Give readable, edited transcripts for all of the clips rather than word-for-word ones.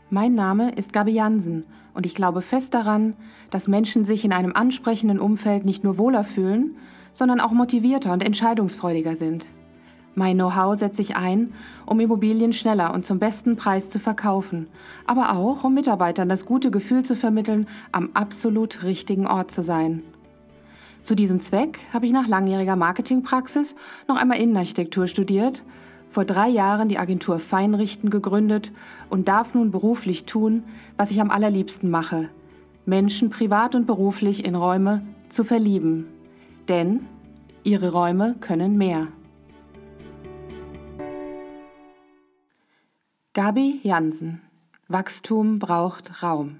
Mein Name ist Gabi Jansen und ich glaube fest daran, dass Menschen sich in einem ansprechenden Umfeld nicht nur wohler fühlen, sondern auch motivierter und entscheidungsfreudiger sind. Mein Know-how setze ich ein, um Immobilien schneller und zum besten Preis zu verkaufen, aber auch, um Mitarbeitern das gute Gefühl zu vermitteln, am absolut richtigen Ort zu sein. Zu diesem Zweck habe ich nach langjähriger Marketingpraxis noch einmal Innenarchitektur studiert, vor 3 Jahren die Agentur Feinrichten gegründet und darf nun beruflich tun, was ich am allerliebsten mache: Menschen privat und beruflich in Räume zu verlieben. Denn ihre Räume können mehr. Gabi Jansen. Wachstum braucht Raum.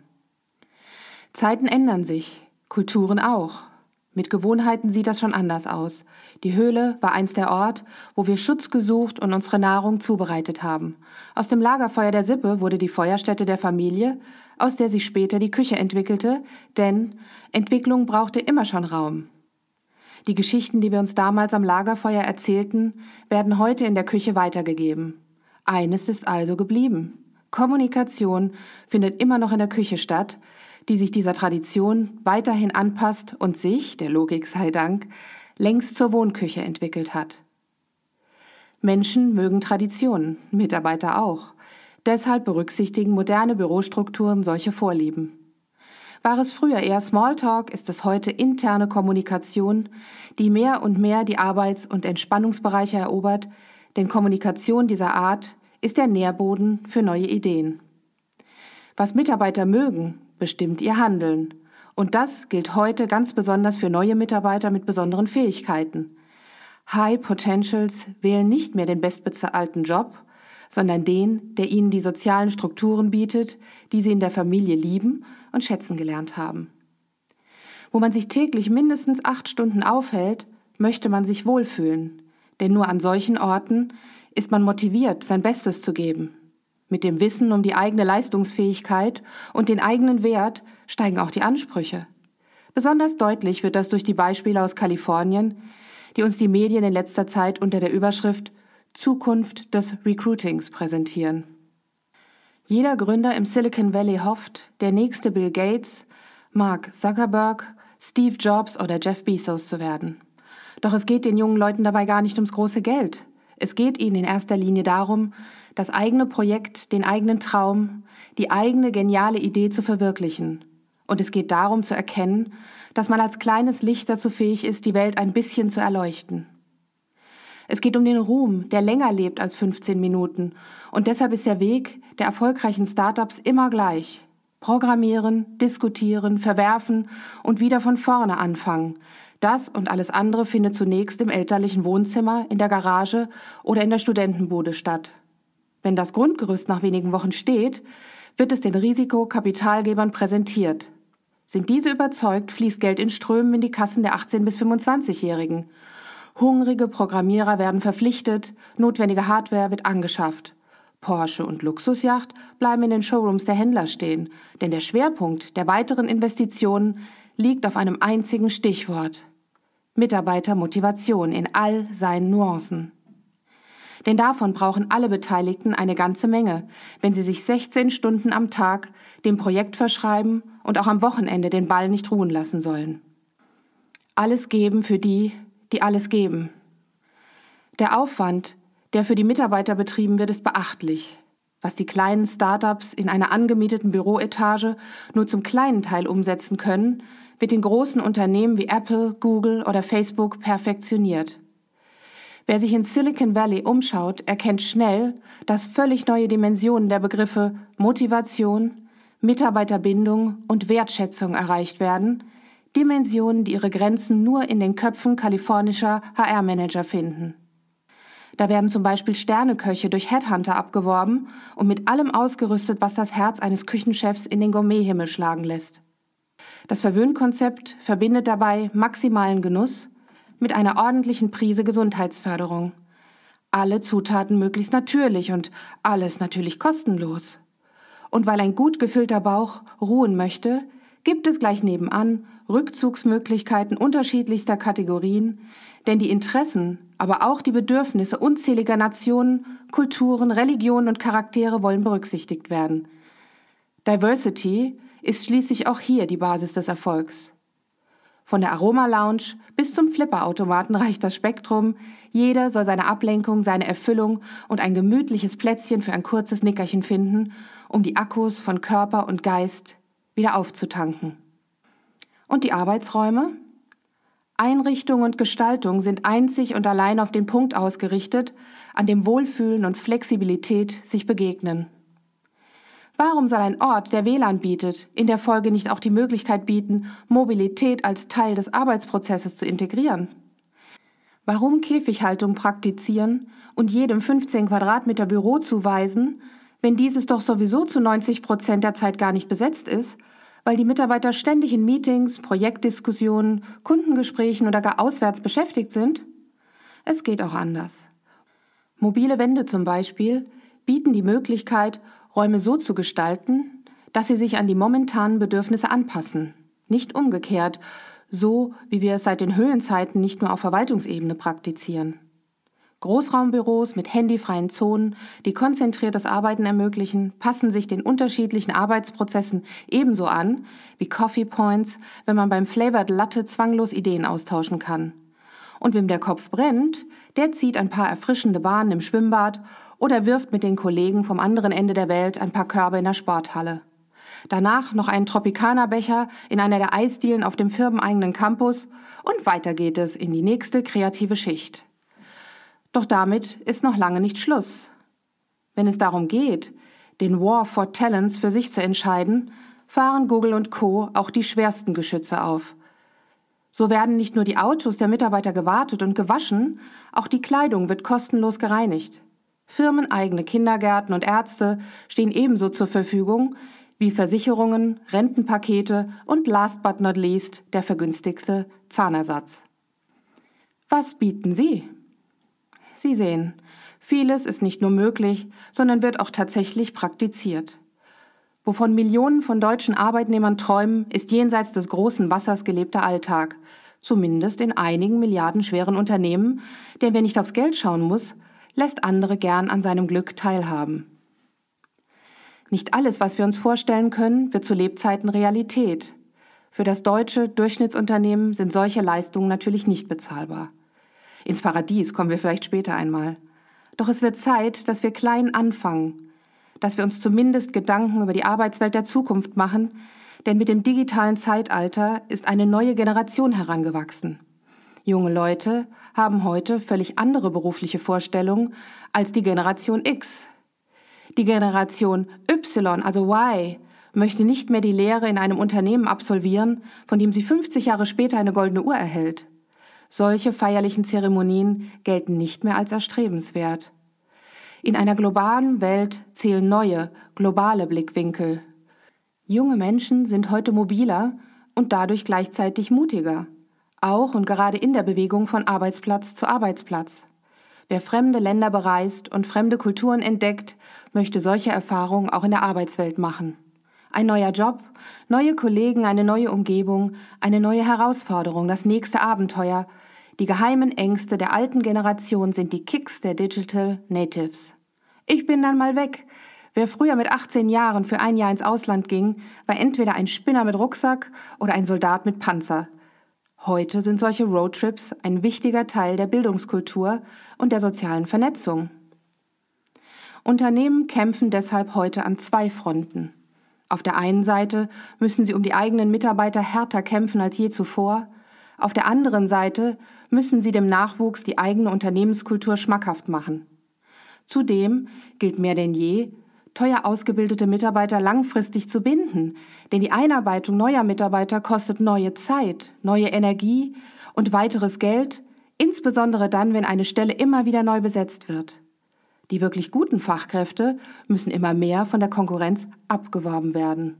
Zeiten ändern sich, Kulturen auch. Mit Gewohnheiten sieht das schon anders aus. Die Höhle war einst der Ort, wo wir Schutz gesucht und unsere Nahrung zubereitet haben. Aus dem Lagerfeuer der Sippe wurde die Feuerstätte der Familie, aus der sich später die Küche entwickelte, denn Entwicklung brauchte immer schon Raum. Die Geschichten, die wir uns damals am Lagerfeuer erzählten, werden heute in der Küche weitergegeben. Eines ist also geblieben: Kommunikation findet immer noch in der Küche statt, die sich dieser Tradition weiterhin anpasst und sich, der Logik sei Dank, längst zur Wohnküche entwickelt hat. Menschen mögen Traditionen, Mitarbeiter auch. Deshalb berücksichtigen moderne Bürostrukturen solche Vorlieben. War es früher eher Smalltalk, ist es heute interne Kommunikation, die mehr und mehr die Arbeits- und Entspannungsbereiche erobert, denn Kommunikation dieser Art ist der Nährboden für neue Ideen. Was Mitarbeiter mögen, bestimmt ihr Handeln. Und das gilt heute ganz besonders für neue Mitarbeiter mit besonderen Fähigkeiten. High Potentials wählen nicht mehr den bestbezahlten Job, sondern den, der ihnen die sozialen Strukturen bietet, die sie in der Familie lieben und schätzen gelernt haben. Wo man sich täglich mindestens 8 Stunden aufhält, möchte man sich wohlfühlen. Denn nur an solchen Orten ist man motiviert, sein Bestes zu geben. Mit dem Wissen um die eigene Leistungsfähigkeit und den eigenen Wert steigen auch die Ansprüche. Besonders deutlich wird das durch die Beispiele aus Kalifornien, die uns die Medien in letzter Zeit unter der Überschrift Zukunft des Recruitings präsentieren. Jeder Gründer im Silicon Valley hofft, der nächste Bill Gates, Mark Zuckerberg, Steve Jobs oder Jeff Bezos zu werden. Doch es geht den jungen Leuten dabei gar nicht ums große Geld. Es geht ihnen in erster Linie darum, das eigene Projekt, den eigenen Traum, die eigene geniale Idee zu verwirklichen. Und es geht darum zu erkennen, dass man als kleines Licht dazu fähig ist, die Welt ein bisschen zu erleuchten. Es geht um den Ruhm, der länger lebt als 15 Minuten. Und deshalb ist der Weg der erfolgreichen Startups immer gleich: Programmieren, diskutieren, verwerfen und wieder von vorne anfangen. Das und alles andere findet zunächst im elterlichen Wohnzimmer, in der Garage oder in der Studentenbude statt. Wenn das Grundgerüst nach wenigen Wochen steht, wird es den Risikokapitalgebern präsentiert. Sind diese überzeugt, fließt Geld in Strömen in die Kassen der 18- bis 25-Jährigen. Hungrige Programmierer werden verpflichtet, notwendige Hardware wird angeschafft. Porsche und Luxusjacht bleiben in den Showrooms der Händler stehen, denn der Schwerpunkt der weiteren Investitionen liegt auf einem einzigen Stichwort: Mitarbeitermotivation in all seinen Nuancen. Denn davon brauchen alle Beteiligten eine ganze Menge, wenn sie sich 16 Stunden am Tag dem Projekt verschreiben und auch am Wochenende den Ball nicht ruhen lassen sollen. Alles geben für die, die alles geben. Der Aufwand, der für die Mitarbeiter betrieben wird, ist beachtlich. Was die kleinen Startups in einer angemieteten Büroetage nur zum kleinen Teil umsetzen können, wird in großen Unternehmen wie Apple, Google oder Facebook perfektioniert. Wer sich in Silicon Valley umschaut, erkennt schnell, dass völlig neue Dimensionen der Begriffe Motivation, Mitarbeiterbindung und Wertschätzung erreicht werden, Dimensionen, die ihre Grenzen nur in den Köpfen kalifornischer HR-Manager finden. Da werden zum Beispiel Sterneköche durch Headhunter abgeworben und mit allem ausgerüstet, was das Herz eines Küchenchefs in den Gourmethimmel schlagen lässt. Das Verwöhnkonzept verbindet dabei maximalen Genuss mit einer ordentlichen Prise Gesundheitsförderung. Alle Zutaten möglichst natürlich und alles natürlich kostenlos. Und weil ein gut gefüllter Bauch ruhen möchte, gibt es gleich nebenan Rückzugsmöglichkeiten unterschiedlichster Kategorien, denn die Interessen, aber auch die Bedürfnisse unzähliger Nationen, Kulturen, Religionen und Charaktere wollen berücksichtigt werden. Diversity ist schließlich auch hier die Basis des Erfolgs. Von der Aroma-Lounge bis zum Flipperautomaten reicht das Spektrum. Jeder soll seine Ablenkung, seine Erfüllung und ein gemütliches Plätzchen für ein kurzes Nickerchen finden, um die Akkus von Körper und Geist wieder aufzutanken. Und die Arbeitsräume? Einrichtung und Gestaltung sind einzig und allein auf den Punkt ausgerichtet, an dem Wohlfühlen und Flexibilität sich begegnen. Warum soll ein Ort, der WLAN bietet, in der Folge nicht auch die Möglichkeit bieten, Mobilität als Teil des Arbeitsprozesses zu integrieren? Warum Käfighaltung praktizieren und jedem 15 Quadratmeter Büro zuweisen, wenn dieses doch sowieso zu 90% der Zeit gar nicht besetzt ist, weil die Mitarbeiter ständig in Meetings, Projektdiskussionen, Kundengesprächen oder gar auswärts beschäftigt sind? Es geht auch anders. Mobile Wände zum Beispiel bieten die Möglichkeit, Räume so zu gestalten, dass sie sich an die momentanen Bedürfnisse anpassen, nicht umgekehrt, so wie wir es seit den Höhlenzeiten nicht nur auf Verwaltungsebene praktizieren. Großraumbüros mit handyfreien Zonen, die konzentriertes Arbeiten ermöglichen, passen sich den unterschiedlichen Arbeitsprozessen ebenso an wie Coffee Points, wenn man beim Flavored Latte zwanglos Ideen austauschen kann. Und wem der Kopf brennt, der zieht ein paar erfrischende Bahnen im Schwimmbad oder wirft mit den Kollegen vom anderen Ende der Welt ein paar Körbe in der Sporthalle. Danach noch einen Tropicana-Becher in einer der Eisdielen auf dem firmeneigenen Campus und weiter geht es in die nächste kreative Schicht. Doch damit ist noch lange nicht Schluss. Wenn es darum geht, den War for Talents für sich zu entscheiden, fahren Google und Co. auch die schwersten Geschütze auf. So werden nicht nur die Autos der Mitarbeiter gewartet und gewaschen, auch die Kleidung wird kostenlos gereinigt. Firmeneigene Kindergärten und Ärzte stehen ebenso zur Verfügung wie Versicherungen, Rentenpakete und last but not least der vergünstigste Zahnersatz. Was bieten Sie? Sie sehen, vieles ist nicht nur möglich, sondern wird auch tatsächlich praktiziert. Wovon Millionen von deutschen Arbeitnehmern träumen, ist jenseits des großen Wassers gelebter Alltag, zumindest in einigen milliardenschweren Unternehmen, der, wer nicht aufs Geld schauen muss, lässt andere gern an seinem Glück teilhaben. Nicht alles, was wir uns vorstellen können, wird zu Lebzeiten Realität. Für das deutsche Durchschnittsunternehmen sind solche Leistungen natürlich nicht bezahlbar. Ins Paradies kommen wir vielleicht später einmal. Doch es wird Zeit, dass wir klein anfangen, dass wir uns zumindest Gedanken über die Arbeitswelt der Zukunft machen, denn mit dem digitalen Zeitalter ist eine neue Generation herangewachsen. Junge Leute haben heute völlig andere berufliche Vorstellungen als die Generation X. Die Generation Y, also Y, möchte nicht mehr die Lehre in einem Unternehmen absolvieren, von dem sie 50 Jahre später eine goldene Uhr erhält. Solche feierlichen Zeremonien gelten nicht mehr als erstrebenswert. In einer globalen Welt zählen neue, globale Blickwinkel. Junge Menschen sind heute mobiler und dadurch gleichzeitig mutiger, auch und gerade in der Bewegung von Arbeitsplatz zu Arbeitsplatz. Wer fremde Länder bereist und fremde Kulturen entdeckt, möchte solche Erfahrungen auch in der Arbeitswelt machen. Ein neuer Job, neue Kollegen, eine neue Umgebung, eine neue Herausforderung, das nächste Abenteuer. Die geheimen Ängste der alten Generation sind die Kicks der Digital Natives. Ich bin dann mal weg. Wer früher mit 18 Jahren für ein Jahr ins Ausland ging, war entweder ein Spinner mit Rucksack oder ein Soldat mit Panzer. Heute sind solche Roadtrips ein wichtiger Teil der Bildungskultur und der sozialen Vernetzung. Unternehmen kämpfen deshalb heute an zwei Fronten. Auf der einen Seite müssen sie um die eigenen Mitarbeiter härter kämpfen als je zuvor. Auf der anderen Seite müssen sie dem Nachwuchs die eigene Unternehmenskultur schmackhaft machen. Zudem gilt mehr denn je, teuer ausgebildete Mitarbeiter langfristig zu binden, denn die Einarbeitung neuer Mitarbeiter kostet neue Zeit, neue Energie und weiteres Geld, insbesondere dann, wenn eine Stelle immer wieder neu besetzt wird. Die wirklich guten Fachkräfte müssen immer mehr von der Konkurrenz abgeworben werden.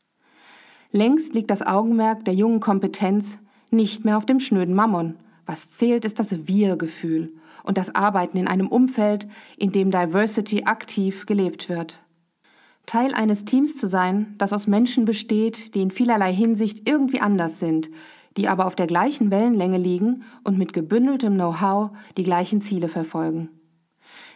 Längst liegt das Augenmerk der jungen Kompetenz nicht mehr auf dem schnöden Mammon. Was zählt, ist das Wir-Gefühl und das Arbeiten in einem Umfeld, in dem Diversity aktiv gelebt wird. Teil eines Teams zu sein, das aus Menschen besteht, die in vielerlei Hinsicht irgendwie anders sind, die aber auf der gleichen Wellenlänge liegen und mit gebündeltem Know-how die gleichen Ziele verfolgen.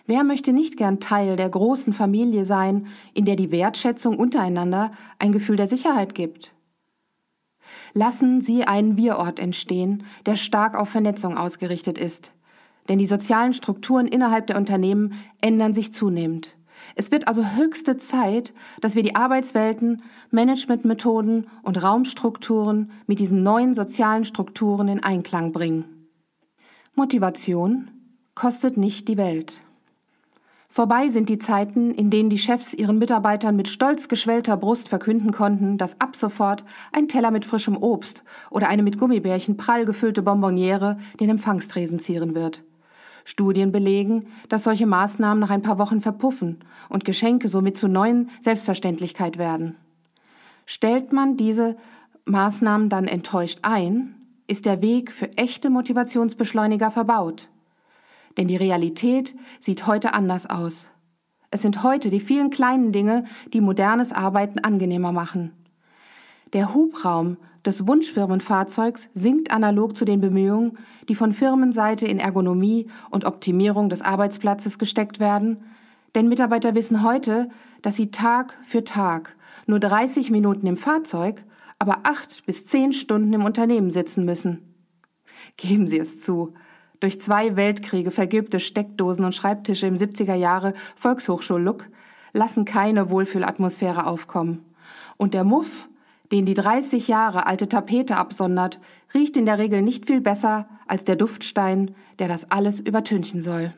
Wer möchte nicht gern Teil der großen Familie sein, in der die Wertschätzung untereinander ein Gefühl der Sicherheit gibt? Lassen Sie einen Wir-Ort entstehen, der stark auf Vernetzung ausgerichtet ist. Denn die sozialen Strukturen innerhalb der Unternehmen ändern sich zunehmend. Es wird also höchste Zeit, dass wir die Arbeitswelten, Managementmethoden und Raumstrukturen mit diesen neuen sozialen Strukturen in Einklang bringen. Motivation kostet nicht die Welt. Vorbei sind die Zeiten, in denen die Chefs ihren Mitarbeitern mit stolz geschwellter Brust verkünden konnten, dass ab sofort ein Teller mit frischem Obst oder eine mit Gummibärchen prall gefüllte Bonbonniere den Empfangstresen zieren wird. Studien belegen, dass solche Maßnahmen nach ein paar Wochen verpuffen und Geschenke somit zur neuen Selbstverständlichkeit werden. Stellt man diese Maßnahmen dann enttäuscht ein, ist der Weg für echte Motivationsbeschleuniger verbaut. Denn die Realität sieht heute anders aus. Es sind heute die vielen kleinen Dinge, die modernes Arbeiten angenehmer machen. Der Hubraum des Wunschfirmenfahrzeugs sinkt analog zu den Bemühungen, die von Firmenseite in Ergonomie und Optimierung des Arbeitsplatzes gesteckt werden. Denn Mitarbeiter wissen heute, dass sie Tag für Tag nur 30 Minuten im Fahrzeug, aber 8 bis 10 Stunden im Unternehmen sitzen müssen. Geben Sie es zu. Durch 2 Weltkriege vergilbte Steckdosen und Schreibtische im 70er Jahre Volkshochschullook lassen keine Wohlfühlatmosphäre aufkommen. Und der Muff, den die 30 Jahre alte Tapete absondert, riecht in der Regel nicht viel besser als der Duftstein, der das alles übertünchen soll.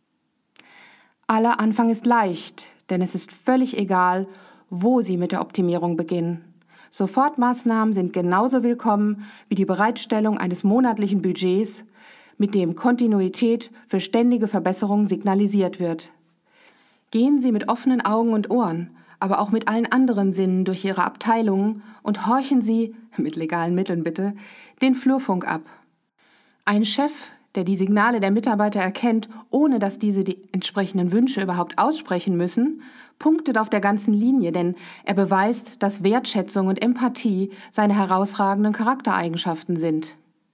Aller Anfang ist leicht, denn es ist völlig egal, wo Sie mit der Optimierung beginnen. Sofortmaßnahmen sind genauso willkommen wie die Bereitstellung eines monatlichen Budgets, mit dem Kontinuität für ständige Verbesserungen signalisiert wird. Gehen Sie mit offenen Augen und Ohren, aber auch mit allen anderen Sinnen durch Ihre Abteilungen und horchen Sie, mit legalen Mitteln bitte, den Flurfunk ab. Ein Chef, der die Signale der Mitarbeiter erkennt, ohne dass diese die entsprechenden Wünsche überhaupt aussprechen müssen, punktet auf der ganzen Linie, denn er beweist, dass Wertschätzung und Empathie seine herausragenden Charaktereigenschaften sind.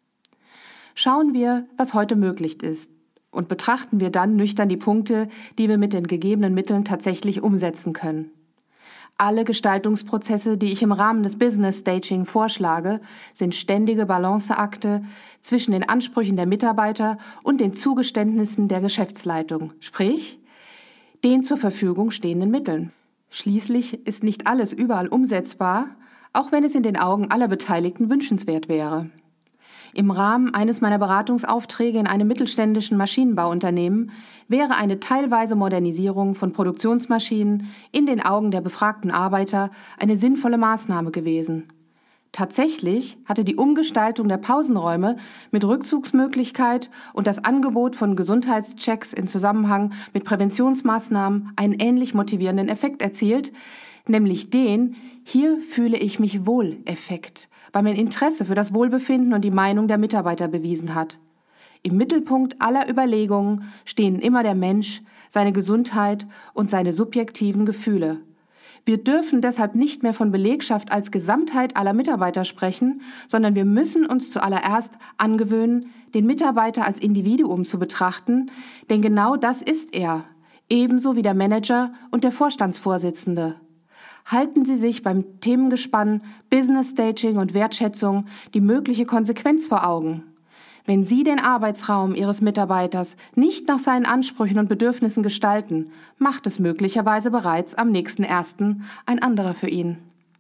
Schauen wir, was heute möglich ist, und betrachten wir dann nüchtern die Punkte, die wir mit den gegebenen Mitteln tatsächlich umsetzen können. Alle Gestaltungsprozesse, die ich im Rahmen des Business Staging vorschlage, sind ständige Balanceakte zwischen den Ansprüchen der Mitarbeiter und den Zugeständnissen der Geschäftsleitung, sprich den zur Verfügung stehenden Mitteln. Schließlich ist nicht alles überall umsetzbar, auch wenn es in den Augen aller Beteiligten wünschenswert wäre. Im Rahmen eines meiner Beratungsaufträge in einem mittelständischen Maschinenbauunternehmen wäre eine teilweise Modernisierung von Produktionsmaschinen in den Augen der befragten Arbeiter eine sinnvolle Maßnahme gewesen. Tatsächlich hatte die Umgestaltung der Pausenräume mit Rückzugsmöglichkeit und das Angebot von Gesundheitschecks in Zusammenhang mit Präventionsmaßnahmen einen ähnlich motivierenden Effekt erzielt, nämlich den „Hier fühle ich mich wohl"-Effekt, weil mein Interesse für das Wohlbefinden und die Meinung der Mitarbeiter bewiesen hat. Im Mittelpunkt aller Überlegungen stehen immer der Mensch, seine Gesundheit und seine subjektiven Gefühle. Wir dürfen deshalb nicht mehr von Belegschaft als Gesamtheit aller Mitarbeiter sprechen, sondern wir müssen uns zuallererst angewöhnen, den Mitarbeiter als Individuum zu betrachten, denn genau das ist er, ebenso wie der Manager und der Vorstandsvorsitzende. Halten Sie sich beim Themengespann Business Staging und Wertschätzung die mögliche Konsequenz vor Augen. Wenn Sie den Arbeitsraum Ihres Mitarbeiters nicht nach seinen Ansprüchen und Bedürfnissen gestalten, macht es möglicherweise bereits am nächsten 1. ein anderer für ihn.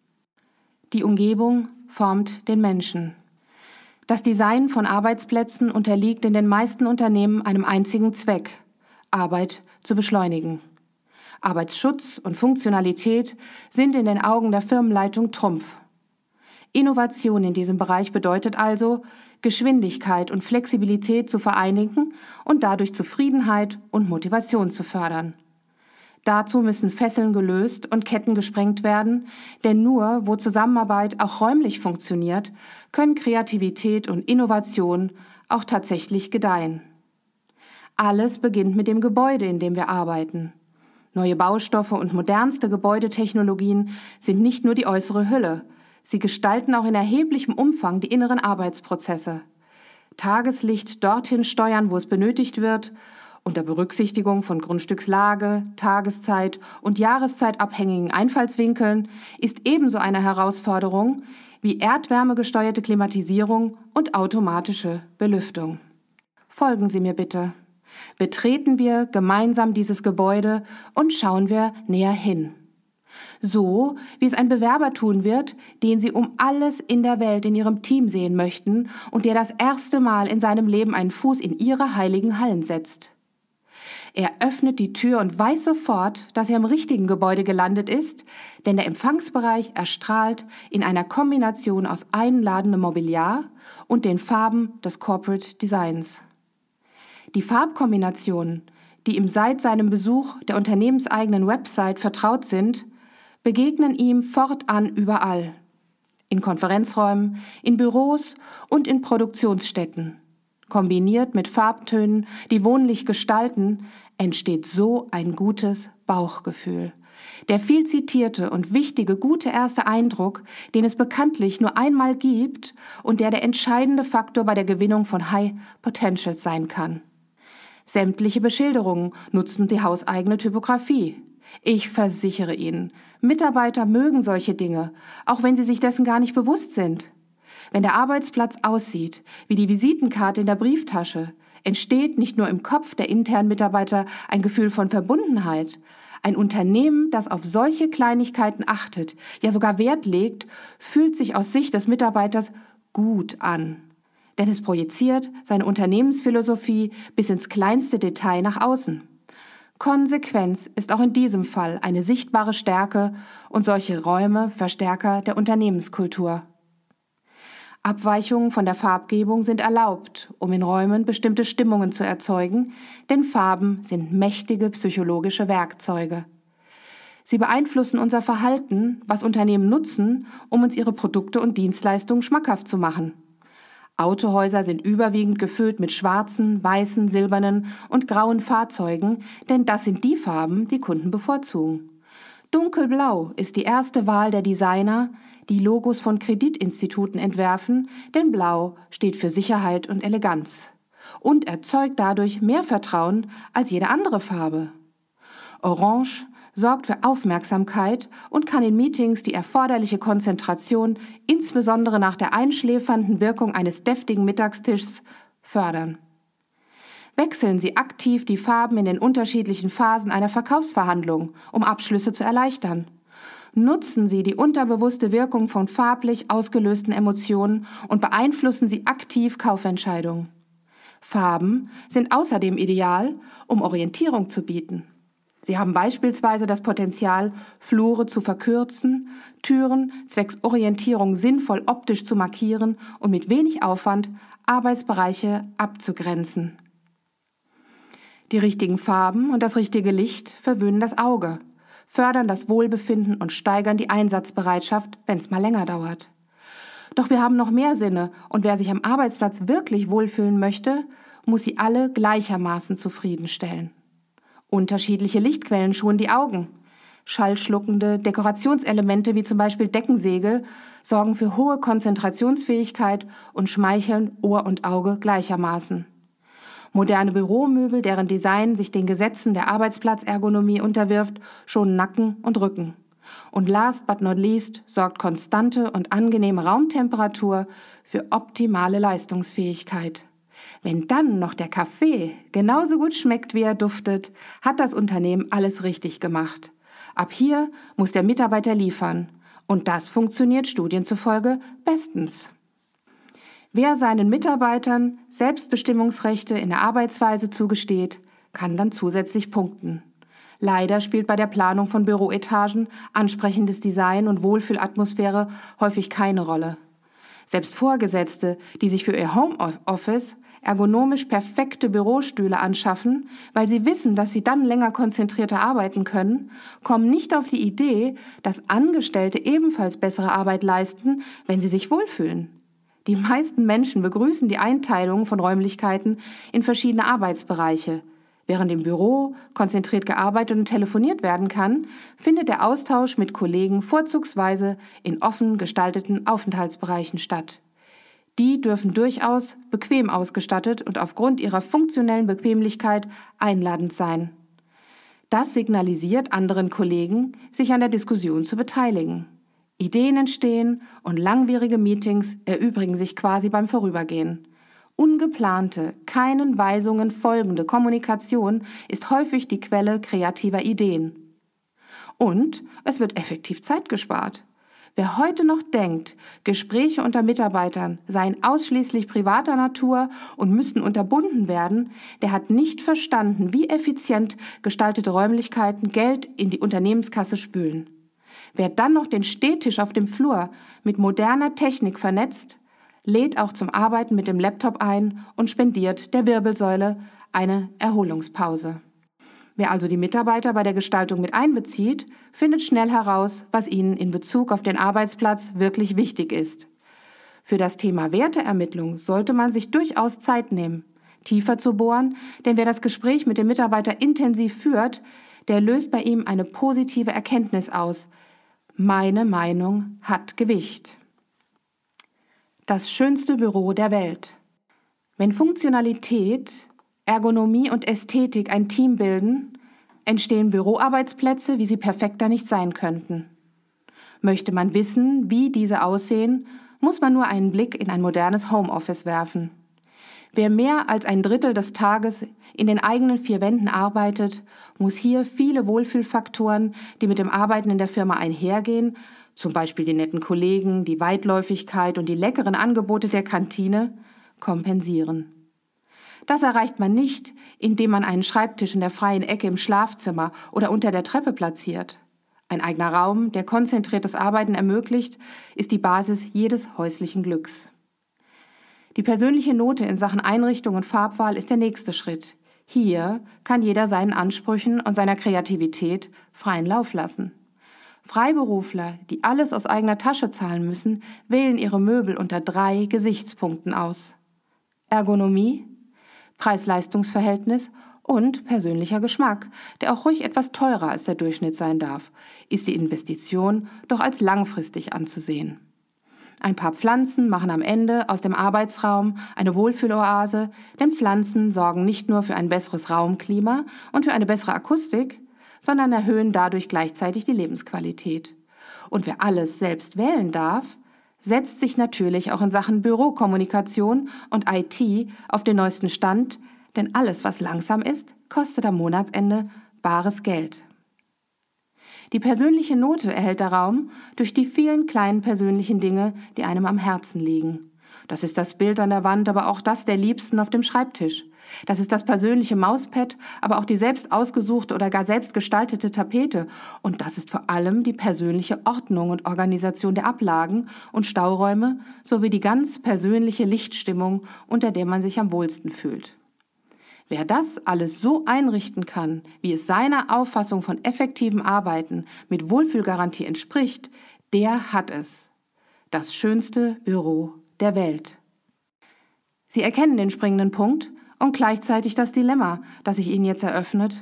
Die Umgebung formt den Menschen. Das Design von Arbeitsplätzen unterliegt in den meisten Unternehmen einem einzigen Zweck: Arbeit zu beschleunigen. Arbeitsschutz und Funktionalität sind in den Augen der Firmenleitung Trumpf. Innovation in diesem Bereich bedeutet also, Geschwindigkeit und Flexibilität zu vereinigen und dadurch Zufriedenheit und Motivation zu fördern. Dazu müssen Fesseln gelöst und Ketten gesprengt werden, denn nur wo Zusammenarbeit auch räumlich funktioniert, können Kreativität und Innovation auch tatsächlich gedeihen. Alles beginnt mit dem Gebäude, in dem wir arbeiten. Neue Baustoffe und modernste Gebäudetechnologien sind nicht nur die äußere Hülle, sie gestalten auch in erheblichem Umfang die inneren Arbeitsprozesse. Tageslicht dorthin steuern, wo es benötigt wird, Unter Berücksichtigung von Grundstückslage, Tageszeit und jahreszeitabhängigen Einfallswinkeln ist ebenso eine Herausforderung wie erdwärmegesteuerte Klimatisierung und automatische Belüftung. Folgen Sie mir bitte. Betreten wir gemeinsam dieses Gebäude und schauen wir näher hin. So, wie es ein Bewerber tun wird, den Sie um alles in der Welt in Ihrem Team sehen möchten und der das erste Mal in seinem Leben einen Fuß in Ihre heiligen Hallen setzt. Er öffnet die Tür und weiß sofort, dass er im richtigen Gebäude gelandet ist, denn der Empfangsbereich erstrahlt in einer Kombination aus einladendem Mobiliar und den Farben des Corporate Designs. Die Farbkombinationen, die ihm seit seinem Besuch der unternehmenseigenen Website vertraut sind, begegnen ihm fortan überall. In Konferenzräumen, in Büros und in Produktionsstätten. Kombiniert mit Farbtönen, die wohnlich gestalten, entsteht so ein gutes Bauchgefühl. Der viel zitierte und wichtige gute erste Eindruck, den es bekanntlich nur einmal gibt und der entscheidende Faktor bei der Gewinnung von High Potentials sein kann. Sämtliche Beschilderungen nutzen die hauseigene Typografie. Ich versichere Ihnen, Mitarbeiter mögen solche Dinge, auch wenn sie sich dessen gar nicht bewusst sind. Wenn der Arbeitsplatz aussieht wie die Visitenkarte in der Brieftasche, entsteht nicht nur im Kopf der internen Mitarbeiter ein Gefühl von Verbundenheit. Ein Unternehmen, das auf solche Kleinigkeiten achtet, ja sogar Wert legt, fühlt sich aus Sicht des Mitarbeiters gut an. Denn es projiziert seine Unternehmensphilosophie bis ins kleinste Detail nach außen. Konsequenz ist auch in diesem Fall eine sichtbare Stärke und solche Räume Verstärker der Unternehmenskultur. Abweichungen von der Farbgebung sind erlaubt, um in Räumen bestimmte Stimmungen zu erzeugen, denn Farben sind mächtige psychologische Werkzeuge. Sie beeinflussen unser Verhalten, was Unternehmen nutzen, um uns ihre Produkte und Dienstleistungen schmackhaft zu machen. Autohäuser sind überwiegend gefüllt mit schwarzen, weißen, silbernen und grauen Fahrzeugen, denn das sind die Farben, die Kunden bevorzugen. Dunkelblau ist die erste Wahl der Designer, die Logos von Kreditinstituten entwerfen, denn Blau steht für Sicherheit und Eleganz und erzeugt dadurch mehr Vertrauen als jede andere Farbe. Orange sorgt für Aufmerksamkeit und kann in Meetings die erforderliche Konzentration, insbesondere nach der einschläfernden Wirkung eines deftigen Mittagstischs, fördern. Wechseln Sie aktiv die Farben in den unterschiedlichen Phasen einer Verkaufsverhandlung, um Abschlüsse zu erleichtern. Nutzen Sie die unterbewusste Wirkung von farblich ausgelösten Emotionen und beeinflussen Sie aktiv Kaufentscheidungen. Farben sind außerdem ideal, um Orientierung zu bieten. Sie haben beispielsweise das Potenzial, Flure zu verkürzen, Türen zwecks Orientierung sinnvoll optisch zu markieren und mit wenig Aufwand Arbeitsbereiche abzugrenzen. Die richtigen Farben und das richtige Licht verwöhnen das Auge, fördern das Wohlbefinden und steigern die Einsatzbereitschaft, wenn es mal länger dauert. Doch wir haben noch mehr Sinne und wer sich am Arbeitsplatz wirklich wohlfühlen möchte, muss sie alle gleichermaßen zufriedenstellen. Unterschiedliche Lichtquellen schonen die Augen. Schallschluckende Dekorationselemente wie zum Beispiel Deckensegel sorgen für hohe Konzentrationsfähigkeit und schmeicheln Ohr und Auge gleichermaßen. Moderne Büromöbel, deren Design sich den Gesetzen der Arbeitsplatzergonomie unterwirft, schonen Nacken und Rücken. Und last but not least sorgt konstante und angenehme Raumtemperatur für optimale Leistungsfähigkeit. Wenn dann noch der Kaffee genauso gut schmeckt, wie er duftet, hat das Unternehmen alles richtig gemacht. Ab hier muss der Mitarbeiter liefern. Und das funktioniert Studien zufolge bestens. Wer seinen Mitarbeitern Selbstbestimmungsrechte in der Arbeitsweise zugesteht, kann dann zusätzlich punkten. Leider spielt bei der Planung von Büroetagen ansprechendes Design und Wohlfühlatmosphäre häufig keine Rolle. Selbst Vorgesetzte, die sich für ihr Homeoffice ergonomisch perfekte Bürostühle anschaffen, weil sie wissen, dass sie dann länger konzentrierter arbeiten können, kommen nicht auf die Idee, dass Angestellte ebenfalls bessere Arbeit leisten, wenn sie sich wohlfühlen. Die meisten Menschen begrüßen die Einteilung von Räumlichkeiten in verschiedene Arbeitsbereiche. Während im Büro konzentriert gearbeitet und telefoniert werden kann, findet der Austausch mit Kollegen vorzugsweise in offen gestalteten Aufenthaltsbereichen statt. Die dürfen durchaus bequem ausgestattet und aufgrund ihrer funktionellen Bequemlichkeit einladend sein. Das signalisiert anderen Kollegen, sich an der Diskussion zu beteiligen. Ideen entstehen und langwierige Meetings erübrigen sich quasi beim Vorübergehen. Ungeplante, keinen Weisungen folgende Kommunikation ist häufig die Quelle kreativer Ideen. Und es wird effektiv Zeit gespart. Wer heute noch denkt, Gespräche unter Mitarbeitern seien ausschließlich privater Natur und müssten unterbunden werden, der hat nicht verstanden, wie effizient gestaltete Räumlichkeiten Geld in die Unternehmenskasse spülen. Wer dann noch den Stehtisch auf dem Flur mit moderner Technik vernetzt, lädt auch zum Arbeiten mit dem Laptop ein und spendiert der Wirbelsäule eine Erholungspause. Wer also die Mitarbeiter bei der Gestaltung mit einbezieht, findet schnell heraus, was ihnen in Bezug auf den Arbeitsplatz wirklich wichtig ist. Für das Thema Werteermittlung sollte man sich durchaus Zeit nehmen, tiefer zu bohren, denn wer das Gespräch mit dem Mitarbeiter intensiv führt, der löst bei ihm eine positive Erkenntnis aus. Meine Meinung hat Gewicht. Das schönste Büro der Welt. Wenn Funktionalität, Ergonomie und Ästhetik ein Team bilden, entstehen Büroarbeitsplätze, wie sie perfekter nicht sein könnten. Möchte man wissen, wie diese aussehen, muss man nur einen Blick in ein modernes Homeoffice werfen. Wer mehr als ein Drittel des Tages in den eigenen vier Wänden arbeitet, muss hier viele Wohlfühlfaktoren, die mit dem Arbeiten in der Firma einhergehen, zum Beispiel die netten Kollegen, die Weitläufigkeit und die leckeren Angebote der Kantine, kompensieren. Das erreicht man nicht, indem man einen Schreibtisch in der freien Ecke im Schlafzimmer oder unter der Treppe platziert. Ein eigener Raum, der konzentriertes Arbeiten ermöglicht, ist die Basis jedes häuslichen Glücks. Die persönliche Note in Sachen Einrichtung und Farbwahl ist der nächste Schritt. Hier kann jeder seinen Ansprüchen und seiner Kreativität freien Lauf lassen. Freiberufler, die alles aus eigener Tasche zahlen müssen, wählen ihre Möbel unter 3 Gesichtspunkten aus: Ergonomie, Preis-Leistungs-Verhältnis und persönlicher Geschmack, der auch ruhig etwas teurer als der Durchschnitt sein darf, ist die Investition doch als langfristig anzusehen. Ein paar Pflanzen machen am Ende aus dem Arbeitsraum eine Wohlfühloase, denn Pflanzen sorgen nicht nur für ein besseres Raumklima und für eine bessere Akustik, sondern erhöhen dadurch gleichzeitig die Lebensqualität. Und wer alles selbst wählen darf, setzt sich natürlich auch in Sachen Bürokommunikation und IT auf den neuesten Stand, denn alles, was langsam ist, kostet am Monatsende bares Geld. Die persönliche Note erhält der Raum durch die vielen kleinen persönlichen Dinge, die einem am Herzen liegen. Das ist das Bild an der Wand, aber auch das der Liebsten auf dem Schreibtisch. Das ist das persönliche Mauspad, aber auch die selbst ausgesuchte oder gar selbst gestaltete Tapete. Und das ist vor allem die persönliche Ordnung und Organisation der Ablagen und Stauräume sowie die ganz persönliche Lichtstimmung, unter der man sich am wohlsten fühlt. Wer das alles so einrichten kann, wie es seiner Auffassung von effektivem Arbeiten mit Wohlfühlgarantie entspricht, der hat es. Das schönste Büro der Welt. Sie erkennen den springenden Punkt und gleichzeitig das Dilemma, das sich Ihnen jetzt eröffnet.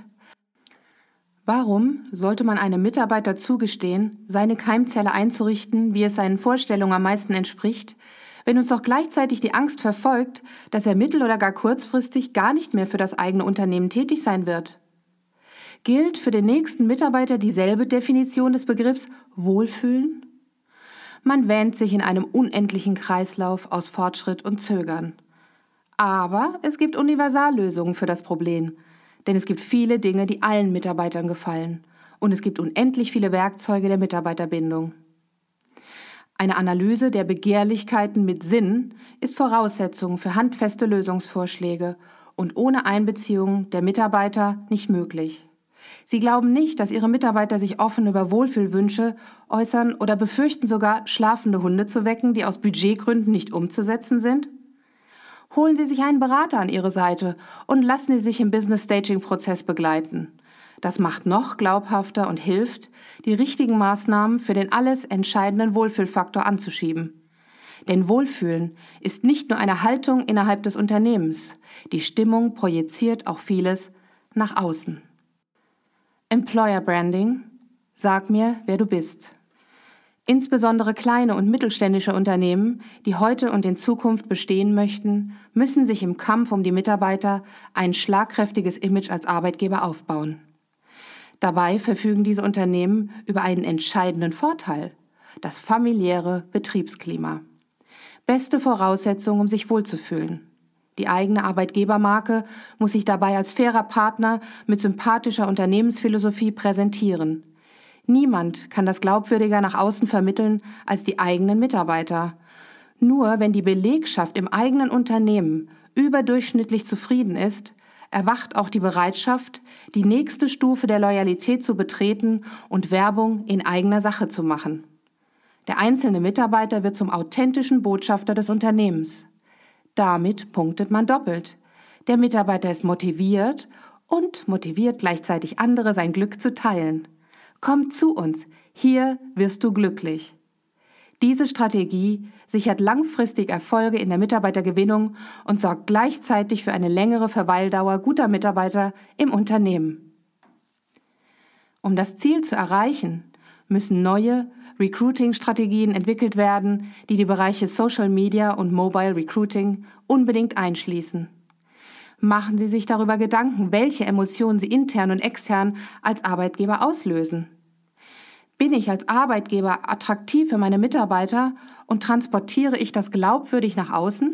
Warum sollte man einem Mitarbeiter zugestehen, seine Keimzelle einzurichten, wie es seinen Vorstellungen am meisten entspricht, wenn uns doch gleichzeitig die Angst verfolgt, dass er mittel- oder gar kurzfristig gar nicht mehr für das eigene Unternehmen tätig sein wird? Gilt für den nächsten Mitarbeiter dieselbe Definition des Begriffs Wohlfühlen? Man wähnt sich in einem unendlichen Kreislauf aus Fortschritt und Zögern. Aber es gibt Universallösungen für das Problem, denn es gibt viele Dinge, die allen Mitarbeitern gefallen. Und es gibt unendlich viele Werkzeuge der Mitarbeiterbindung. Eine Analyse der Begehrlichkeiten mit Sinn ist Voraussetzung für handfeste Lösungsvorschläge und ohne Einbeziehung der Mitarbeiter nicht möglich. Sie glauben nicht, dass Ihre Mitarbeiter sich offen über Wohlfühlwünsche äußern oder befürchten sogar, schlafende Hunde zu wecken, die aus Budgetgründen nicht umzusetzen sind? Holen Sie sich einen Berater an Ihre Seite und lassen Sie sich im Business-Staging-Prozess begleiten. Das macht noch glaubhafter und hilft, die richtigen Maßnahmen für den alles entscheidenden Wohlfühlfaktor anzuschieben. Denn Wohlfühlen ist nicht nur eine Haltung innerhalb des Unternehmens. Die Stimmung projiziert auch vieles nach außen. Employer Branding. Sag mir, wer du bist. Insbesondere kleine und mittelständische Unternehmen, die heute und in Zukunft bestehen möchten, müssen sich im Kampf um die Mitarbeiter ein schlagkräftiges Image als Arbeitgeber aufbauen. Dabei verfügen diese Unternehmen über einen entscheidenden Vorteil: das familiäre Betriebsklima. Beste Voraussetzung, um sich wohlzufühlen. Die eigene Arbeitgebermarke muss sich dabei als fairer Partner mit sympathischer Unternehmensphilosophie präsentieren. Niemand kann das glaubwürdiger nach außen vermitteln als die eigenen Mitarbeiter. Nur wenn die Belegschaft im eigenen Unternehmen überdurchschnittlich zufrieden ist, erwacht auch die Bereitschaft, die nächste Stufe der Loyalität zu betreten und Werbung in eigener Sache zu machen. Der einzelne Mitarbeiter wird zum authentischen Botschafter des Unternehmens. Damit punktet man doppelt. Der Mitarbeiter ist motiviert und motiviert gleichzeitig andere, sein Glück zu teilen. Komm zu uns, hier wirst du glücklich. Diese Strategie sichert langfristig Erfolge in der Mitarbeitergewinnung und sorgt gleichzeitig für eine längere Verweildauer guter Mitarbeiter im Unternehmen. Um das Ziel zu erreichen, müssen neue Recruiting-Strategien entwickelt werden, die die Bereiche Social Media und Mobile Recruiting unbedingt einschließen. Machen Sie sich darüber Gedanken, welche Emotionen Sie intern und extern als Arbeitgeber auslösen. Bin ich als Arbeitgeber attraktiv für meine Mitarbeiter und transportiere ich das glaubwürdig nach außen?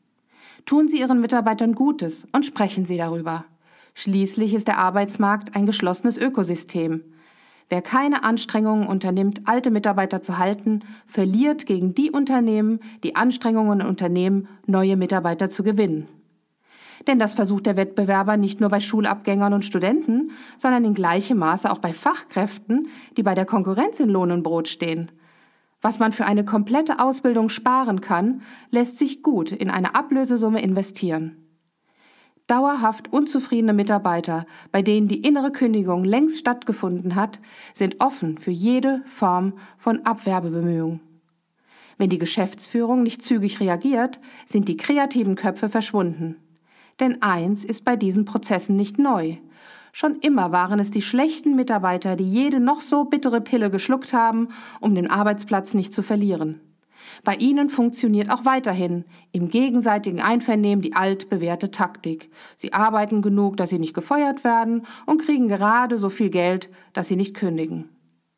Tun Sie Ihren Mitarbeitern Gutes und sprechen Sie darüber. Schließlich ist der Arbeitsmarkt ein geschlossenes Ökosystem. Wer keine Anstrengungen unternimmt, alte Mitarbeiter zu halten, verliert gegen die Unternehmen, die Anstrengungen unternehmen, neue Mitarbeiter zu gewinnen. Denn das versucht der Wettbewerber nicht nur bei Schulabgängern und Studenten, sondern in gleichem Maße auch bei Fachkräften, die bei der Konkurrenz in Lohn und Brot stehen. Was man für eine komplette Ausbildung sparen kann, lässt sich gut in eine Ablösesumme investieren. Dauerhaft unzufriedene Mitarbeiter, bei denen die innere Kündigung längst stattgefunden hat, sind offen für jede Form von Abwerbebemühungen. Wenn die Geschäftsführung nicht zügig reagiert, sind die kreativen Köpfe verschwunden. Denn eins ist bei diesen Prozessen nicht neu. Schon immer waren es die schlechten Mitarbeiter, die jede noch so bittere Pille geschluckt haben, um den Arbeitsplatz nicht zu verlieren. Bei ihnen funktioniert auch weiterhin im gegenseitigen Einvernehmen die altbewährte Taktik. Sie arbeiten genug, dass sie nicht gefeuert werden und kriegen gerade so viel Geld, dass sie nicht kündigen.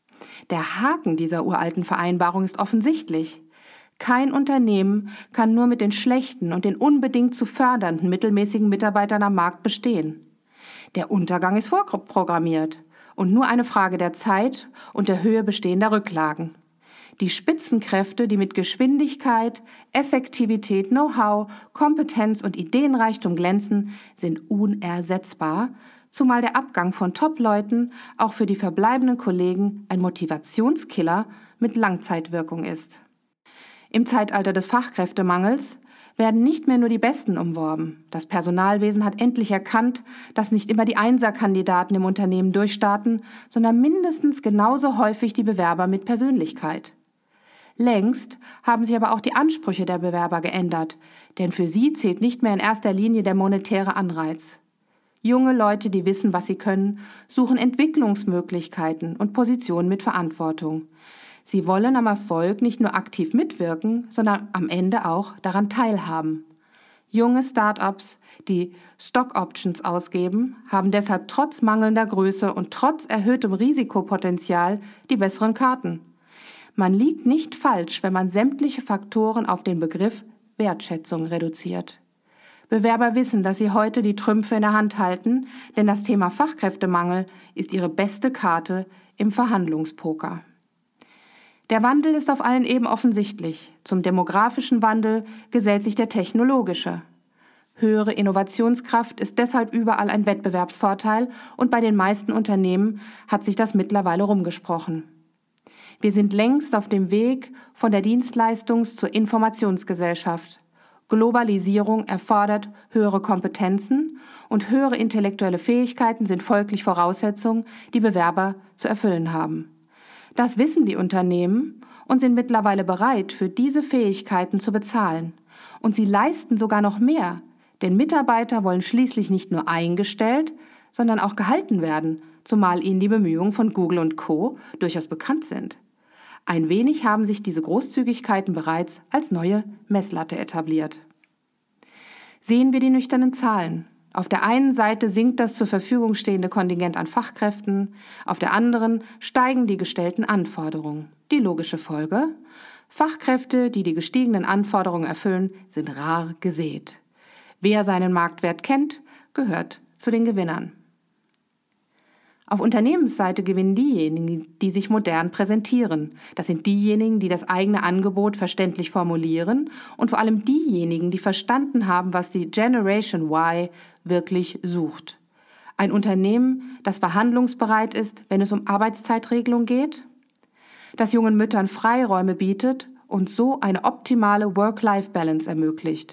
Der Haken dieser uralten Vereinbarung ist offensichtlich. Kein Unternehmen kann nur mit den schlechten und den unbedingt zu fördernden mittelmäßigen Mitarbeitern am Markt bestehen. Der Untergang ist vorprogrammiert und nur eine Frage der Zeit und der Höhe bestehender Rücklagen. Die Spitzenkräfte, die mit Geschwindigkeit, Effektivität, Know-how, Kompetenz und Ideenreichtum glänzen, sind unersetzbar, zumal der Abgang von Top-Leuten auch für die verbleibenden Kollegen ein Motivationskiller mit Langzeitwirkung ist. Im Zeitalter des Fachkräftemangels werden nicht mehr nur die Besten umworben. Das Personalwesen hat endlich erkannt, dass nicht immer die Einserkandidaten im Unternehmen durchstarten, sondern mindestens genauso häufig die Bewerber mit Persönlichkeit. Längst haben sich aber auch die Ansprüche der Bewerber geändert, denn für sie zählt nicht mehr in erster Linie der monetäre Anreiz. Junge Leute, die wissen, was sie können, suchen Entwicklungsmöglichkeiten und Positionen mit Verantwortung. Sie wollen am Erfolg nicht nur aktiv mitwirken, sondern am Ende auch daran teilhaben. Junge Start-ups, die Stock-Options ausgeben, haben deshalb trotz mangelnder Größe und trotz erhöhtem Risikopotenzial die besseren Karten. Man liegt nicht falsch, wenn man sämtliche Faktoren auf den Begriff Wertschätzung reduziert. Bewerber wissen, dass sie heute die Trümpfe in der Hand halten, denn das Thema Fachkräftemangel ist ihre beste Karte im Verhandlungspoker. Der Wandel ist auf allen Ebenen offensichtlich. Zum demografischen Wandel gesellt sich der technologische. Höhere Innovationskraft ist deshalb überall ein Wettbewerbsvorteil und bei den meisten Unternehmen hat sich das mittlerweile rumgesprochen. Wir sind längst auf dem Weg von der Dienstleistungs- zur Informationsgesellschaft. Globalisierung erfordert höhere Kompetenzen und höhere intellektuelle Fähigkeiten sind folglich Voraussetzungen, die Bewerber zu erfüllen haben. Das wissen die Unternehmen und sind mittlerweile bereit, für diese Fähigkeiten zu bezahlen. Und sie leisten sogar noch mehr, denn Mitarbeiter wollen schließlich nicht nur eingestellt, sondern auch gehalten werden, zumal ihnen die Bemühungen von Google und Co. durchaus bekannt sind. Ein wenig haben sich diese Großzügigkeiten bereits als neue Messlatte etabliert. Sehen wir die nüchternen Zahlen. Auf der einen Seite sinkt das zur Verfügung stehende Kontingent an Fachkräften, auf der anderen steigen die gestellten Anforderungen. Die logische Folge? Fachkräfte, die die gestiegenen Anforderungen erfüllen, sind rar gesät. Wer seinen Marktwert kennt, gehört zu den Gewinnern. Auf Unternehmensseite gewinnen diejenigen, die sich modern präsentieren. Das sind diejenigen, die das eigene Angebot verständlich formulieren und vor allem diejenigen, die verstanden haben, was die Generation Y wirklich sucht. Ein Unternehmen, das verhandlungsbereit ist, wenn es um Arbeitszeitregelung geht, das jungen Müttern Freiräume bietet und so eine optimale Work-Life-Balance ermöglicht.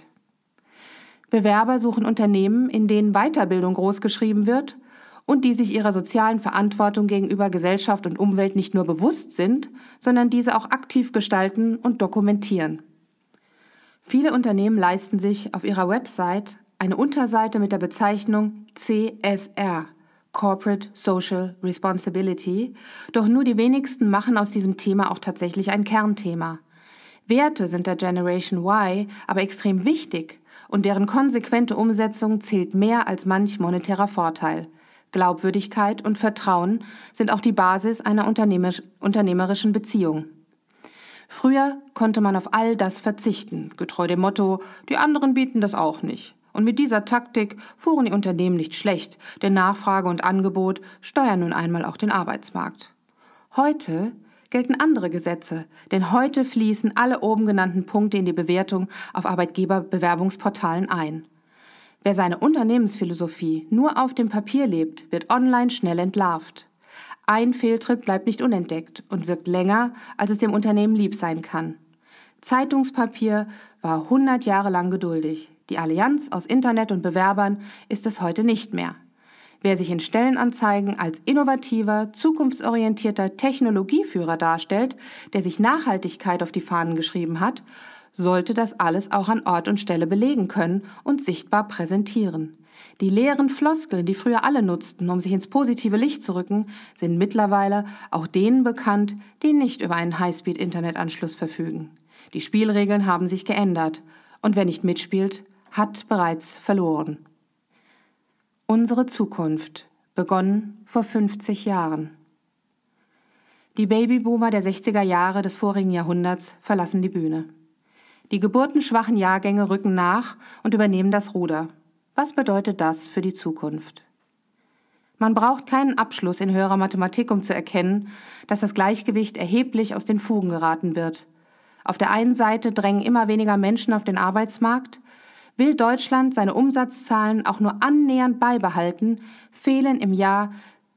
Bewerber suchen Unternehmen, in denen Weiterbildung großgeschrieben wird und die sich ihrer sozialen Verantwortung gegenüber Gesellschaft und Umwelt nicht nur bewusst sind, sondern diese auch aktiv gestalten und dokumentieren. Viele Unternehmen leisten sich auf ihrer Website eine Unterseite mit der Bezeichnung CSR, Corporate Social Responsibility, doch nur die wenigsten machen aus diesem Thema auch tatsächlich ein Kernthema. Werte sind der Generation Y aber extrem wichtig und deren konsequente Umsetzung zählt mehr als manch monetärer Vorteil. Glaubwürdigkeit und Vertrauen sind auch die Basis einer unternehmerischen Beziehung. Früher konnte man auf all das verzichten, getreu dem Motto, die anderen bieten das auch nicht. Und mit dieser Taktik fuhren die Unternehmen nicht schlecht, denn Nachfrage und Angebot steuern nun einmal auch den Arbeitsmarkt. Heute gelten andere Gesetze, denn heute fließen alle oben genannten Punkte in die Bewertung auf Arbeitgeberbewerbungsportalen ein. Wer seine Unternehmensphilosophie nur auf dem Papier lebt, wird online schnell entlarvt. Ein Fehltritt bleibt nicht unentdeckt und wirkt länger, als es dem Unternehmen lieb sein kann. Zeitungspapier war 100 Jahre lang geduldig. Die Allianz aus Internet und Bewerbern ist es heute nicht mehr. Wer sich in Stellenanzeigen als innovativer, zukunftsorientierter Technologieführer darstellt, der sich Nachhaltigkeit auf die Fahnen geschrieben hat, sollte das alles auch an Ort und Stelle belegen können und sichtbar präsentieren. Die leeren Floskeln, die früher alle nutzten, um sich ins positive Licht zu rücken, sind mittlerweile auch denen bekannt, die nicht über einen Highspeed-Internetanschluss verfügen. Die Spielregeln haben sich geändert und wer nicht mitspielt, hat bereits verloren. Unsere Zukunft, begonnen vor 50 Jahren. Die Babyboomer der 60er Jahre des vorigen Jahrhunderts verlassen die Bühne. Die geburtenschwachen Jahrgänge rücken nach und übernehmen das Ruder. Was bedeutet das für die Zukunft? Man braucht keinen Abschluss in höherer Mathematik, um zu erkennen, dass das Gleichgewicht erheblich aus den Fugen geraten wird. Auf der einen Seite drängen immer weniger Menschen auf den Arbeitsmarkt. Will Deutschland seine Umsatzzahlen auch nur annähernd beibehalten, fehlen im Jahr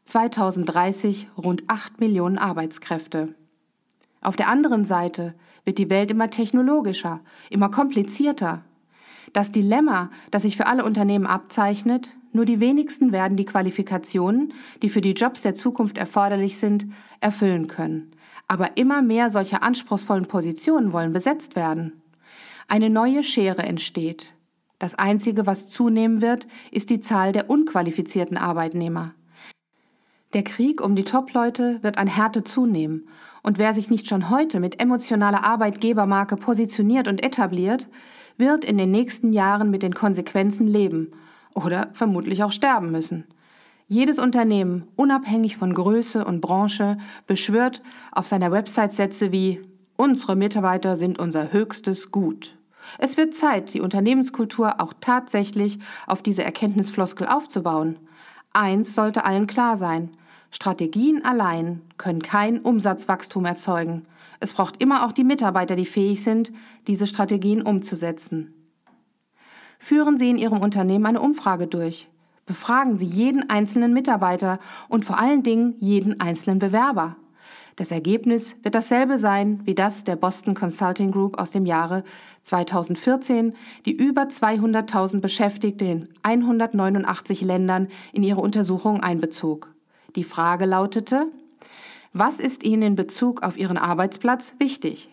2030 rund 8 Millionen Arbeitskräfte. Auf der anderen Seite wird die Welt immer technologischer, immer komplizierter. Das Dilemma, das sich für alle Unternehmen abzeichnet, nur die wenigsten werden die Qualifikationen, die für die Jobs der Zukunft erforderlich sind, erfüllen können. Aber immer mehr solcher anspruchsvollen Positionen wollen besetzt werden. Eine neue Schere entsteht. Das Einzige, was zunehmen wird, ist die Zahl der unqualifizierten Arbeitnehmer. Der Krieg um die Top-Leute wird an Härte zunehmen. Und wer sich nicht schon heute mit emotionaler Arbeitgebermarke positioniert und etabliert, wird in den nächsten Jahren mit den Konsequenzen leben oder vermutlich auch sterben müssen. Jedes Unternehmen, unabhängig von Größe und Branche, beschwört auf seiner Website Sätze wie »Unsere Mitarbeiter sind unser höchstes Gut«. Es wird Zeit, die Unternehmenskultur auch tatsächlich auf diese Erkenntnisfloskel aufzubauen. Eins sollte allen klar sein: Strategien allein können kein Umsatzwachstum erzeugen. Es braucht immer auch die Mitarbeiter, die fähig sind, diese Strategien umzusetzen. Führen Sie in Ihrem Unternehmen eine Umfrage durch. Befragen Sie jeden einzelnen Mitarbeiter und vor allen Dingen jeden einzelnen Bewerber. Das Ergebnis wird dasselbe sein wie das der Boston Consulting Group aus dem Jahre 2014, die über 200.000 Beschäftigte in 189 Ländern in ihre Untersuchung einbezog. Die Frage lautete: Was ist Ihnen in Bezug auf Ihren Arbeitsplatz wichtig?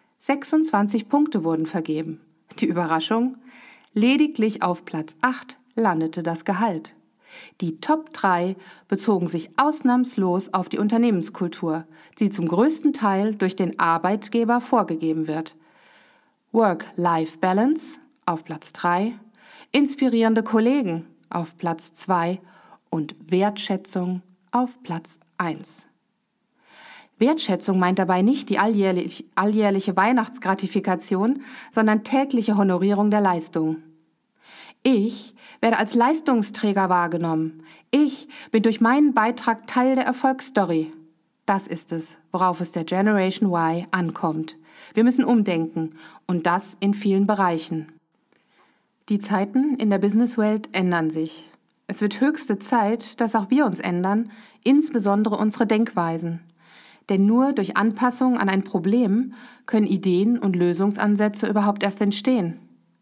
26 Punkte wurden vergeben. Die Überraschung? Lediglich auf Platz 8 landete das Gehalt. Die Top 3 bezogen sich ausnahmslos auf die Unternehmenskultur, die zum größten Teil durch den Arbeitgeber vorgegeben wird. Work-Life-Balance auf Platz 3, inspirierende Kollegen auf Platz 2 und Wertschätzung auf Platz 1. Wertschätzung meint dabei nicht die alljährliche Weihnachtsgratifikation, sondern tägliche Honorierung der Leistung. Ich werde als Leistungsträger wahrgenommen. Ich bin durch meinen Beitrag Teil der Erfolgsstory. Das ist es, worauf es der Generation Y ankommt. Wir müssen umdenken und das in vielen Bereichen. Die Zeiten in der Businesswelt ändern sich. Es wird höchste Zeit, dass auch wir uns ändern, insbesondere unsere Denkweisen. Denn nur durch Anpassung an ein Problem können Ideen und Lösungsansätze überhaupt erst entstehen.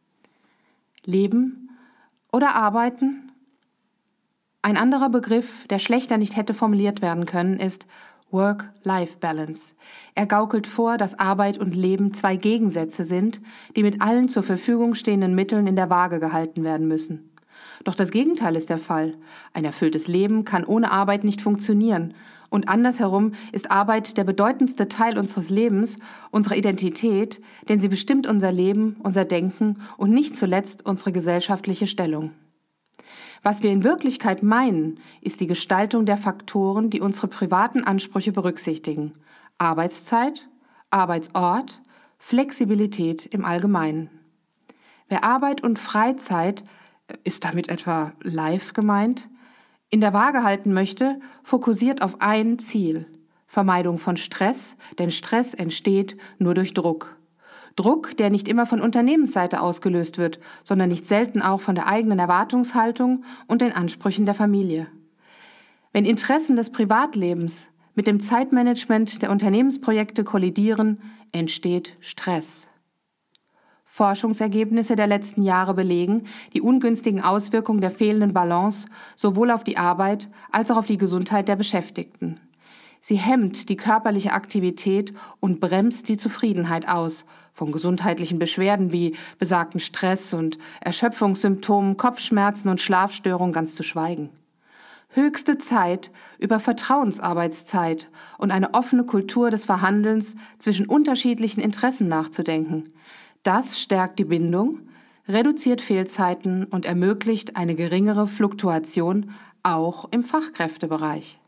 Leben oder arbeiten? Ein anderer Begriff, der schlechter nicht hätte formuliert werden können, ist Work-Life-Balance. Er gaukelt vor, dass Arbeit und Leben zwei Gegensätze sind, die mit allen zur Verfügung stehenden Mitteln in der Waage gehalten werden müssen. Doch das Gegenteil ist der Fall. Ein erfülltes Leben kann ohne Arbeit nicht funktionieren. Und andersherum ist Arbeit der bedeutendste Teil unseres Lebens, unserer Identität, denn sie bestimmt unser Leben, unser Denken und nicht zuletzt unsere gesellschaftliche Stellung. Was wir in Wirklichkeit meinen, ist die Gestaltung der Faktoren, die unsere privaten Ansprüche berücksichtigen. Arbeitszeit, Arbeitsort, Flexibilität im Allgemeinen. Wer Arbeit und Freizeit, ist damit etwa Life gemeint, in der Waage halten möchte, fokussiert auf ein Ziel: Vermeidung von Stress, denn Stress entsteht nur durch Druck. Druck, der nicht immer von Unternehmensseite ausgelöst wird, sondern nicht selten auch von der eigenen Erwartungshaltung und den Ansprüchen der Familie. Wenn Interessen des Privatlebens mit dem Zeitmanagement der Unternehmensprojekte kollidieren, entsteht Stress. Forschungsergebnisse der letzten Jahre belegen die ungünstigen Auswirkungen der fehlenden Balance sowohl auf die Arbeit als auch auf die Gesundheit der Beschäftigten. Sie hemmt die körperliche Aktivität und bremst die Zufriedenheit aus, von gesundheitlichen Beschwerden wie besagten Stress und Erschöpfungssymptomen, Kopfschmerzen und Schlafstörungen ganz zu schweigen. Höchste Zeit, über Vertrauensarbeitszeit und eine offene Kultur des Verhandelns zwischen unterschiedlichen Interessen nachzudenken. Das stärkt die Bindung, reduziert Fehlzeiten und ermöglicht eine geringere Fluktuation auch im Fachkräftebereich.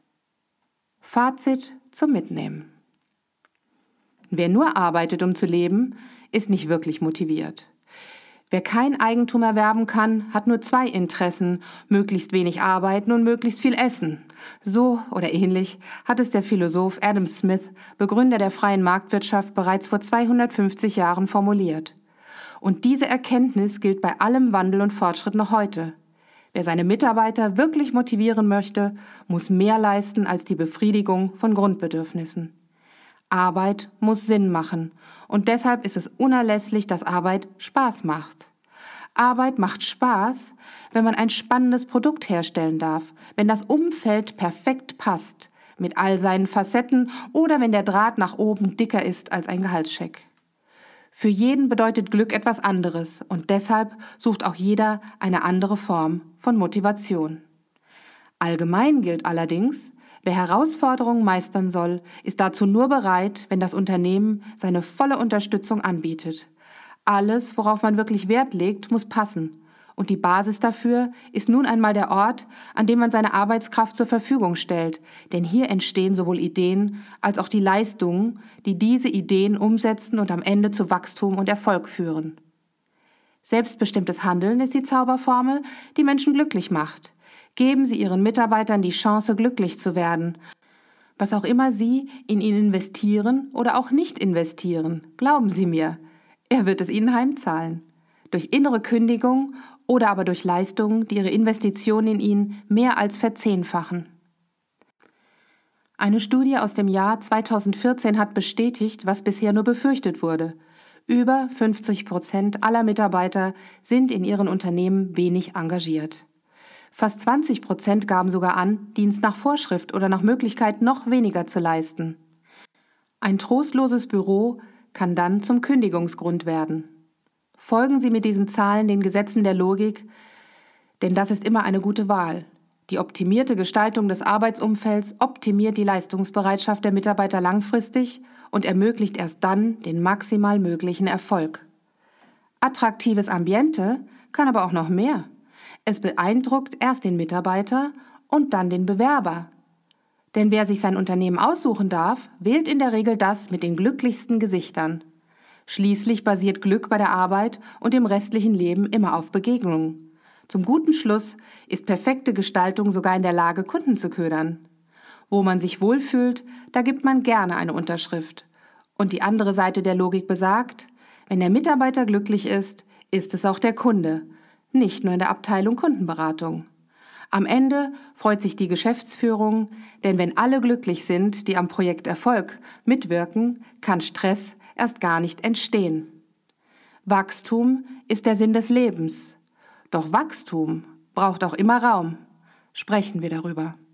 Fazit zum Mitnehmen. Wer nur arbeitet, um zu leben, ist nicht wirklich motiviert. Wer kein Eigentum erwerben kann, hat nur zwei Interessen: möglichst wenig arbeiten und möglichst viel essen. So oder ähnlich hat es der Philosoph Adam Smith, Begründer der freien Marktwirtschaft, bereits vor 250 Jahren formuliert. Und diese Erkenntnis gilt bei allem Wandel und Fortschritt noch heute. Wer seine Mitarbeiter wirklich motivieren möchte, muss mehr leisten als die Befriedigung von Grundbedürfnissen. Arbeit muss Sinn machen und deshalb ist es unerlässlich, dass Arbeit Spaß macht. Arbeit macht Spaß, wenn man ein spannendes Produkt herstellen darf, wenn das Umfeld perfekt passt, mit all seinen Facetten oder wenn der Draht nach oben dicker ist als ein Gehaltscheck. Für jeden bedeutet Glück etwas anderes und deshalb sucht auch jeder eine andere Form von Motivation. Allgemein gilt allerdings, wer Herausforderungen meistern soll, ist dazu nur bereit, wenn das Unternehmen seine volle Unterstützung anbietet. Alles, worauf man wirklich Wert legt, muss passen. Und die Basis dafür ist nun einmal der Ort, an dem man seine Arbeitskraft zur Verfügung stellt. Denn hier entstehen sowohl Ideen als auch die Leistungen, die diese Ideen umsetzen und am Ende zu Wachstum und Erfolg führen. Selbstbestimmtes Handeln ist die Zauberformel, die Menschen glücklich macht. Geben Sie Ihren Mitarbeitern die Chance, glücklich zu werden. Was auch immer Sie in ihn investieren oder auch nicht investieren, glauben Sie mir, er wird es Ihnen heimzahlen. Durch innere Kündigung oder aber durch Leistungen, die Ihre Investitionen in ihn mehr als verzehnfachen. Eine Studie aus dem Jahr 2014 hat bestätigt, was bisher nur befürchtet wurde. Über 50% aller Mitarbeiter sind in ihren Unternehmen wenig engagiert. Fast 20% gaben sogar an, Dienst nach Vorschrift oder nach Möglichkeit noch weniger zu leisten. Ein trostloses Büro kann dann zum Kündigungsgrund werden. Folgen Sie mit diesen Zahlen den Gesetzen der Logik, denn das ist immer eine gute Wahl. Die optimierte Gestaltung des Arbeitsumfelds optimiert die Leistungsbereitschaft der Mitarbeiter langfristig und ermöglicht erst dann den maximal möglichen Erfolg. Attraktives Ambiente kann aber auch noch mehr. Es beeindruckt erst den Mitarbeiter und dann den Bewerber. Denn wer sich sein Unternehmen aussuchen darf, wählt in der Regel das mit den glücklichsten Gesichtern. Schließlich basiert Glück bei der Arbeit und im restlichen Leben immer auf Begegnungen. Zum guten Schluss ist perfekte Gestaltung sogar in der Lage, Kunden zu ködern. Wo man sich wohlfühlt, da gibt man gerne eine Unterschrift. Und die andere Seite der Logik besagt, wenn der Mitarbeiter glücklich ist, ist es auch der Kunde, nicht nur in der Abteilung Kundenberatung. Am Ende freut sich die Geschäftsführung, denn wenn alle glücklich sind, die am Projekt Erfolg mitwirken, kann Stress erst gar nicht entstehen. Wachstum ist der Sinn des Lebens. Doch Wachstum braucht auch immer Raum. Sprechen wir darüber.